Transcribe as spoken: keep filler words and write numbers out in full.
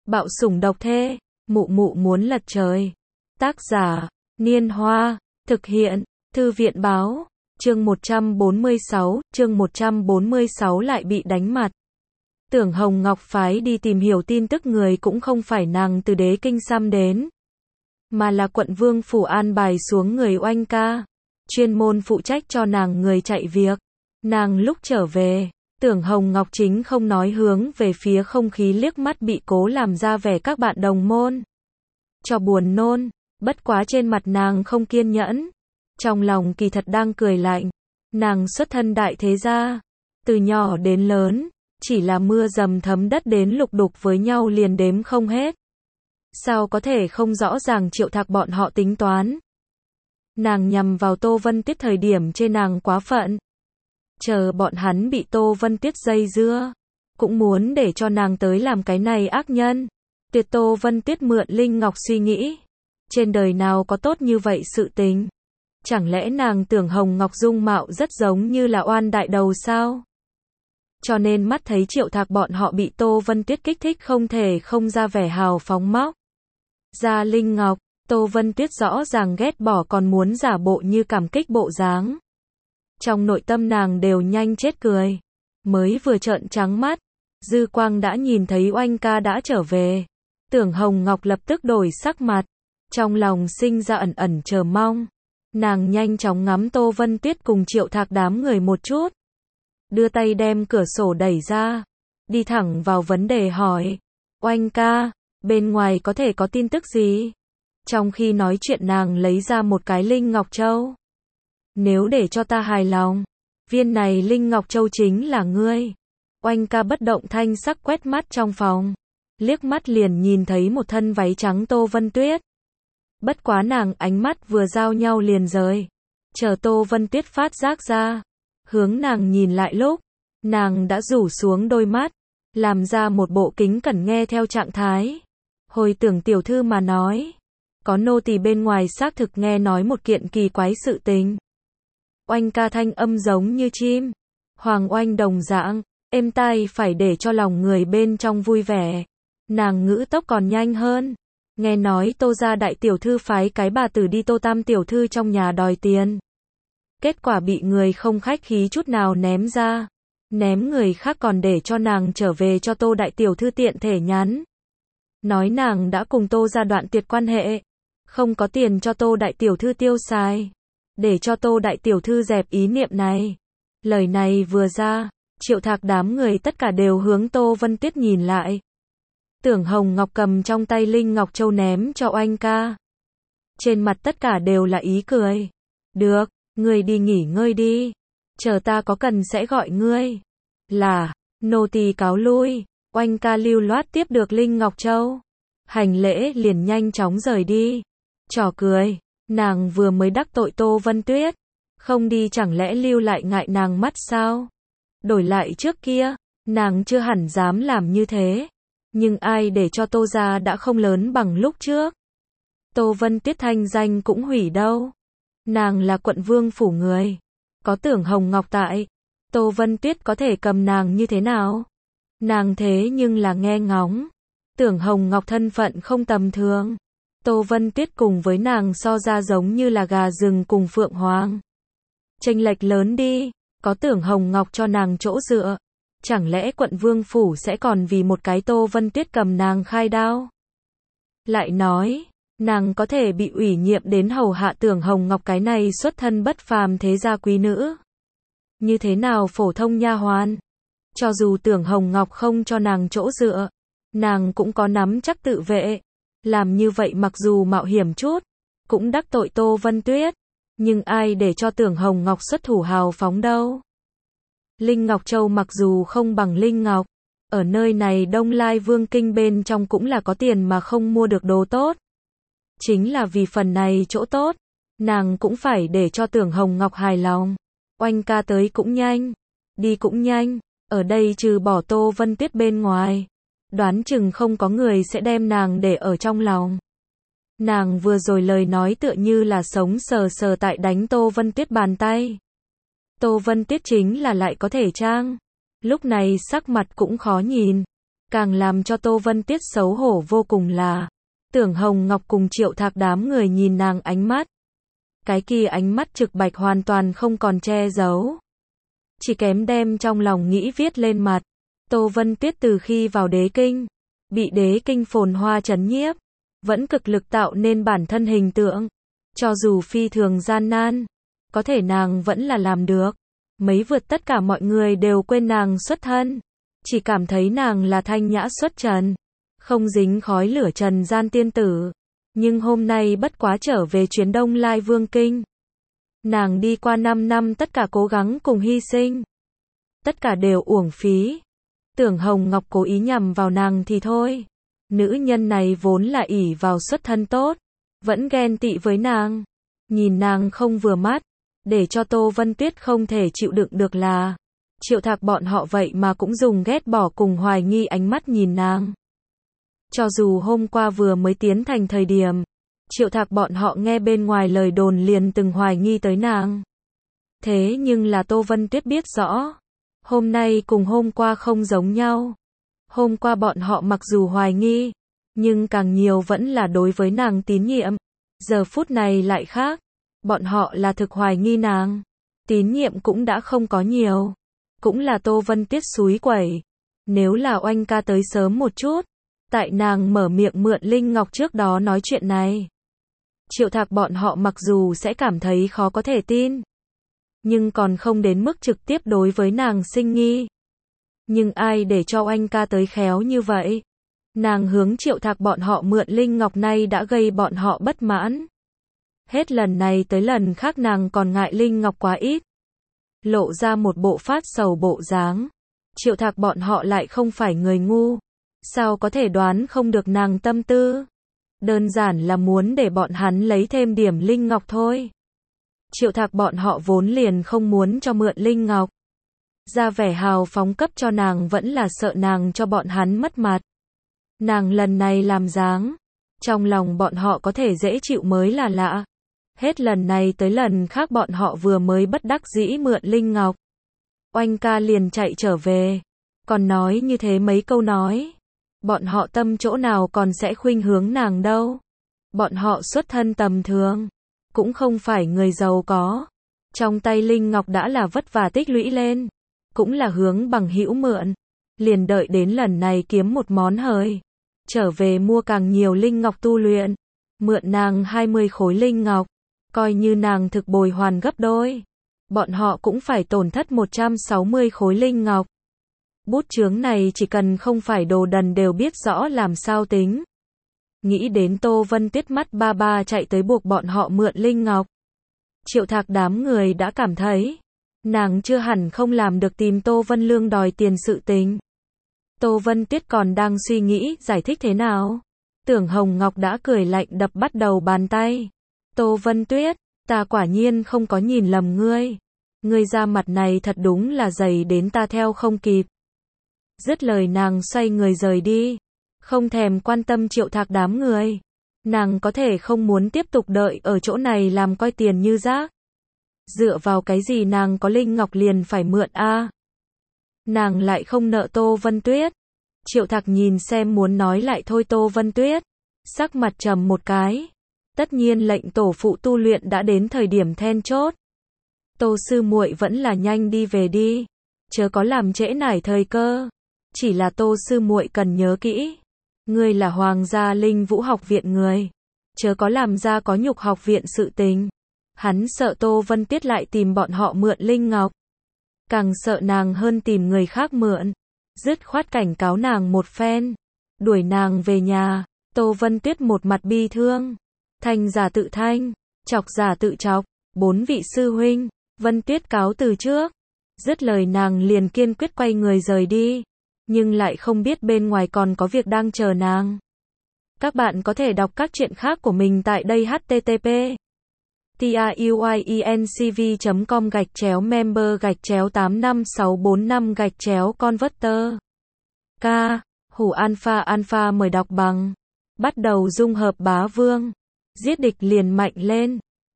Bạo sủng độc thê, mụ mụ muốn lật trời. Tác giả, Niên Hoa, thực hiện, Thư viện báo, chương một trăm bốn mươi sáu, chương một trăm bốn mươi sáu lại bị đánh mặt. Tưởng Hồng Ngọc phái đi tìm hiểu tin tức người cũng không phải nàng từ đế kinh xăm đến, mà là quận vương phủ an bài xuống người Oanh ca, chuyên môn phụ trách cho nàng người chạy việc. Nàng lúc trở về, Tưởng Hồng Ngọc chính không nói hướng về phía không khí liếc mắt bị cố làm ra vẻ các bạn đồng môn cho buồn nôn, bất quá trên mặt nàng không kiên nhẫn, trong lòng kỳ thật đang cười lạnh. Nàng xuất thân đại thế gia, từ nhỏ đến lớn, chỉ là mưa dầm thấm đất đến lục đục với nhau liền đếm không hết. Sao có thể không rõ ràng Triệu Thạc bọn họ tính toán? Nàng nhằm vào Tô Vân Tiết thời điểm trên nàng quá phận. Chờ bọn hắn bị Tô Vân Tiết dây dưa, cũng muốn để cho nàng tới làm cái này ác nhân. Tuyệt Tô Vân Tiết mượn Linh Ngọc suy nghĩ. Trên đời nào có tốt như vậy sự tình? Chẳng lẽ nàng tưởng Hồng Ngọc dung mạo rất giống như là oan đại đầu sao? Cho nên mắt thấy Triệu Thạc bọn họ bị Tô Vân Tiết kích thích không thể không ra vẻ hào phóng móc ra Linh Ngọc. Tô Vân Tiết rõ ràng ghét bỏ còn muốn giả bộ như cảm kích bộ dáng. Trong nội tâm nàng đều nhanh chết cười. Mới vừa trợn trắng mắt, dư quang đã nhìn thấy Oanh ca đã trở về. Tưởng Hồng Ngọc lập tức đổi sắc mặt, trong lòng sinh ra ẩn ẩn chờ mong. Nàng nhanh chóng ngắm Tô Vân Tiết cùng Triệu Thạc đám người một chút, đưa tay đem cửa sổ đẩy ra, đi thẳng vào vấn đề hỏi. Oanh ca, bên ngoài có thể có tin tức gì? Trong khi nói chuyện nàng lấy ra một cái Linh Ngọc Châu. Nếu để cho ta hài lòng, viên này Linh Ngọc Châu chính là ngươi. Oanh ca bất động thanh sắc quét mắt trong phòng, liếc mắt liền nhìn thấy một thân váy trắng Tô Vân Tuyết. Bất quá nàng ánh mắt vừa giao nhau liền rời. Chờ Tô Vân Tuyết phát giác ra, hướng nàng nhìn lại lúc, nàng đã rủ xuống đôi mắt, làm ra một bộ kính cẩn nghe theo trạng thái. Hồi tưởng tiểu thư mà nói, có nô tỳ bên ngoài xác thực nghe nói một kiện kỳ quái sự tình. Oanh ca thanh âm giống như chim hoàng oanh đồng dạng, êm tai phải để cho lòng người bên trong vui vẻ. Nàng ngữ tốc còn nhanh hơn. Nghe nói Tô gia đại tiểu thư phái cái bà tử đi Tô tam tiểu thư trong nhà đòi tiền. Kết quả bị người không khách khí chút nào ném ra. Ném người khác còn để cho nàng trở về cho Tô đại tiểu thư tiện thể nhắn. Nói nàng đã cùng Tô gia đoạn tuyệt quan hệ. Không có tiền cho Tô đại tiểu thư tiêu xài. Để cho Tô đại tiểu thư dẹp ý niệm này. Lời này vừa ra, Triệu Thạc đám người tất cả đều hướng Tô Vân Tiết nhìn lại. Tưởng Hồng Ngọc cầm trong tay Linh Ngọc Châu ném cho Oanh ca. Trên mặt tất cả đều là ý cười. Được, ngươi đi nghỉ ngơi đi. Chờ ta có cần sẽ gọi ngươi. Là, nô tỳ cáo lui. Oanh ca lưu loát tiếp được Linh Ngọc Châu. Hành lễ liền nhanh chóng rời đi. Trò cười, nàng vừa mới đắc tội Tô Vân Tuyết. Không đi chẳng lẽ lưu lại ngại nàng mắt sao? Đổi lại trước kia, nàng chưa hẳn dám làm như thế. Nhưng ai để cho Tô gia đã không lớn bằng lúc trước. Tô Vân Tiết thanh danh cũng hủy đâu. Nàng là quận vương phủ người. Có Tưởng Hồng Ngọc tại, Tô Vân Tuyết có thể cầm nàng như thế nào? Nàng thế nhưng là nghe ngóng. Tưởng Hồng Ngọc thân phận không tầm thường. Tô Vân Tuyết cùng với nàng so ra giống như là gà rừng cùng phượng hoàng. Chênh lệch lớn đi, có Tưởng Hồng Ngọc cho nàng chỗ dựa. Chẳng lẽ quận vương phủ sẽ còn vì một cái Tô Vân Tuyết cầm nàng khai đao? Lại nói, nàng có thể bị ủy nhiệm đến hầu hạ Tưởng Hồng Ngọc cái này xuất thân bất phàm thế gia quý nữ. Như thế nào phổ thông nha hoàn? Cho dù Tưởng Hồng Ngọc không cho nàng chỗ dựa, nàng cũng có nắm chắc tự vệ. Làm như vậy mặc dù mạo hiểm chút, cũng đắc tội Tô Vân Tuyết. Nhưng ai để cho Tưởng Hồng Ngọc xuất thủ hào phóng đâu? Linh Ngọc Châu mặc dù không bằng Linh Ngọc, ở nơi này Đông Lai Vương Kinh bên trong cũng là có tiền mà không mua được đồ tốt. Chính là vì phần này chỗ tốt, nàng cũng phải để cho Tưởng Hồng Ngọc hài lòng. Oanh ca tới cũng nhanh, đi cũng nhanh, ở đây trừ bỏ Tô Vân Tuyết bên ngoài, đoán chừng không có người sẽ đem nàng để ở trong lòng. Nàng vừa rồi lời nói tựa như là sống sờ sờ tại đánh Tô Vân Tuyết bàn tay. Tô Vân Tuyết chính là lại có thể trang. Lúc này sắc mặt cũng khó nhìn. Càng làm cho Tô Vân Tuyết xấu hổ vô cùng là, Tưởng Hồng Ngọc cùng Triệu Thạc đám người nhìn nàng ánh mắt. Cái kia ánh mắt trực bạch hoàn toàn không còn che giấu. Chỉ kém đem trong lòng nghĩ viết lên mặt. Tô Vân Tuyết từ khi vào đế kinh, bị đế kinh phồn hoa chấn nhiếp, vẫn cực lực tạo nên bản thân hình tượng. Cho dù phi thường gian nan, có thể nàng vẫn là làm được. Mấy vượt tất cả mọi người đều quên nàng xuất thân. Chỉ cảm thấy nàng là thanh nhã xuất trần, không dính khói lửa trần gian tiên tử. Nhưng hôm nay bất quá trở về chuyến Đông Lai Vương Kinh. Nàng đi qua năm năm tất cả cố gắng cùng hy sinh. Tất cả đều uổng phí. Tưởng Hồng Ngọc cố ý nhằm vào nàng thì thôi. Nữ nhân này vốn là ỷ vào xuất thân tốt, vẫn ghen tị với nàng. Nhìn nàng không vừa mắt, để cho Tô Vân Tuyết không thể chịu đựng được là Triệu Thạc bọn họ vậy mà cũng dùng ghét bỏ cùng hoài nghi ánh mắt nhìn nàng. Cho dù hôm qua vừa mới tiến thành thời điểm, Triệu Thạc bọn họ nghe bên ngoài lời đồn liền từng hoài nghi tới nàng. Thế nhưng là Tô Vân Tuyết biết rõ, hôm nay cùng hôm qua không giống nhau. Hôm qua bọn họ mặc dù hoài nghi, nhưng càng nhiều vẫn là đối với nàng tín nhiệm. Giờ phút này lại khác, bọn họ là thực hoài nghi nàng. Tín nhiệm cũng đã không có nhiều. Cũng là Tô Vân Tuyết xúi quẩy. Nếu là Oanh ca tới sớm một chút, tại nàng mở miệng mượn Linh Ngọc trước đó nói chuyện này, Triệu Thạc bọn họ mặc dù sẽ cảm thấy khó có thể tin, nhưng còn không đến mức trực tiếp đối với nàng sinh nghi. Nhưng ai để cho Oanh ca tới khéo như vậy? Nàng hướng Triệu Thạc bọn họ mượn Linh Ngọc này đã gây bọn họ bất mãn. Hết lần này tới lần khác nàng còn ngại Linh Ngọc quá ít. Lộ ra một bộ phát sầu bộ dáng. Triệu Thạc bọn họ lại không phải người ngu. Sao có thể đoán không được nàng tâm tư? Đơn giản là muốn để bọn hắn lấy thêm điểm Linh Ngọc thôi. Triệu Thạc bọn họ vốn liền không muốn cho mượn Linh Ngọc. Ra vẻ hào phóng cấp cho nàng vẫn là sợ nàng cho bọn hắn mất mặt. Nàng lần này làm dáng, trong lòng bọn họ có thể dễ chịu mới là lạ. Hết lần này tới lần khác bọn họ vừa mới bất đắc dĩ mượn Linh Ngọc. Oanh ca liền chạy trở về. Còn nói như thế mấy câu nói. Bọn họ tâm chỗ nào còn sẽ khuynh hướng nàng đâu. Bọn họ xuất thân tầm thường. Cũng không phải người giàu có. Trong tay Linh Ngọc đã là vất vả tích lũy lên. Cũng là hướng bằng hữu mượn. Liền đợi đến lần này kiếm một món hời. Trở về mua càng nhiều Linh Ngọc tu luyện. Mượn nàng hai mươi khối Linh Ngọc. Coi như nàng thực bồi hoàn gấp đôi. Bọn họ cũng phải tổn thất một trăm sáu mươi khối Linh Ngọc. Bút chướng này chỉ cần không phải đồ đần đều biết rõ làm sao tính. Nghĩ đến Tô Vân Tuyết mắt ba ba chạy tới buộc bọn họ mượn Linh Ngọc. Triệu Thạc đám người đã cảm thấy, nàng chưa hẳn không làm được tìm Tô Vân Lương đòi tiền sự tình. Tô Vân Tuyết còn đang suy nghĩ giải thích thế nào. Tưởng Hồng Ngọc đã cười lạnh đập bắt đầu bàn tay. Tô Vân Tuyết, ta quả nhiên không có nhìn lầm ngươi. Ngươi ra mặt này thật đúng là dày đến ta theo không kịp. Dứt lời nàng xoay người rời đi. Không thèm quan tâm Triệu Thạc đám người. Nàng có thể không muốn tiếp tục đợi ở chỗ này làm coi tiền như rác. Dựa vào cái gì nàng có Linh Ngọc liền phải mượn a? À? Nàng lại không nợ Tô Vân Tuyết. Triệu Thạc nhìn xem muốn nói lại thôi Tô Vân Tuyết. Sắc mặt trầm một cái. Tất nhiên lệnh tổ phụ tu luyện đã đến thời điểm then chốt. Tô sư muội vẫn là nhanh đi về đi. Chớ có làm trễ nải thời cơ. Chỉ là Tô sư muội cần nhớ kỹ. Ngươi là Hoàng gia Linh Vũ học viện người. Chớ có làm ra có nhục học viện sự tình. Hắn sợ Tô Vân Tuyết lại tìm bọn họ mượn Linh Ngọc. Càng sợ nàng hơn tìm người khác mượn. Dứt khoát cảnh cáo nàng một phen. Đuổi nàng về nhà. Tô Vân Tuyết một mặt bi thương. Thanh giả tự thanh. Chọc giả tự chọc. Bốn vị sư huynh. Vân Tuyết cáo từ trước. Dứt lời nàng liền kiên quyết quay người rời đi. Nhưng lại không biết bên ngoài còn có việc đang chờ nàng. Các bạn có thể đọc các truyện khác của mình tại đây h t t p truyencv chấm com gạch chéo member gạch chéo tám năm sáu bốn năm gạch chéo converter. K. Hủ alpha alpha mời đọc bằng. Bắt đầu dung hợp bá vương. Giết địch liền mạnh lên.